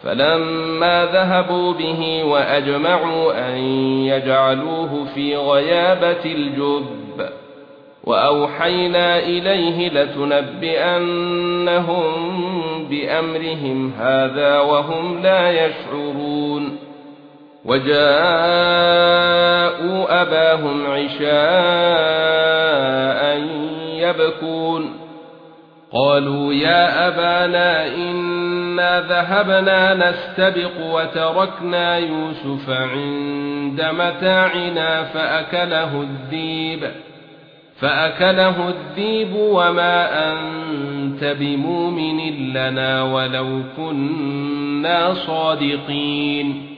فلما ذهبوا به وأجمعوا أن يجعلوه في غيابة الجب وأوحينا إليه لتنبئنهم بأمرهم هذا وهم لا يشعرون وجاءوا أباهم عشاء يبكون قالوا يا أبانا إنا ذهبنا نستبق وتركنا يوسف عند متاعنا فأكله الذئب وما أنت بمؤمن لنا ولو كنا صادقين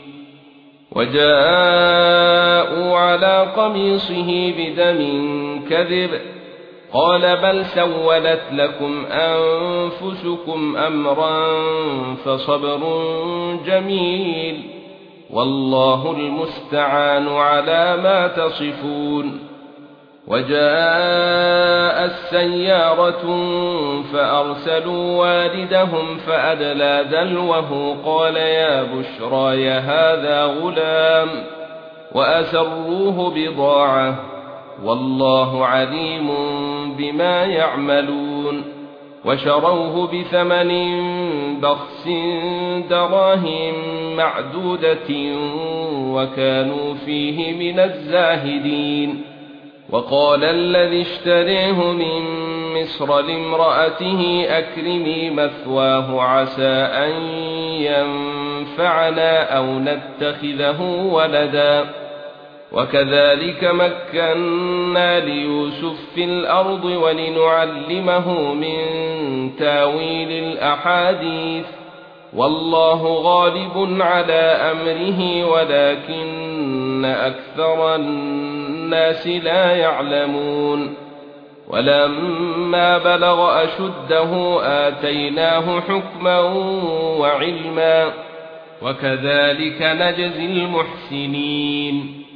وجاءوا على قميصه بدم كذب قال بل سولت لكم أنفسكم أمرا فصبر جميل والله المستعان على ما تصفون وجاء السيارة فأرسلوا والدهم فأدلى دلوه قال يا بشرى هذا غلام وأسروه بضاعة والله عليم بما يعملون وشروه بثمن بخس دراهم معدودة وكانوا فيه من الزاهدين وقال الذي اشتريه من مصر لامرأته أكرمي مثواه عسى أن ينفعنا أو نتخذه ولدا وكذلك مكنا ليوسف في الأرض ولنعلمه من تاويل الأحاديث والله غالب على أمره ولكن أكثر الناس لا يعلمون ولما بلغ أشده آتيناه حكما وعلما وكذلك نجزي المحسنين